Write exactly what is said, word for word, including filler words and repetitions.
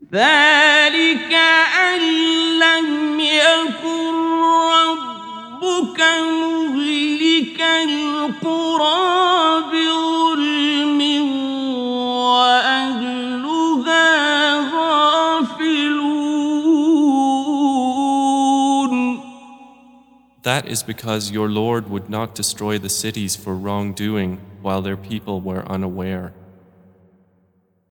ذلك أن لم يكن ربك مهلك القرى بظلم وأهلها غافلون. That is because your Lord would not destroy the cities for wrongdoing while their people were unaware.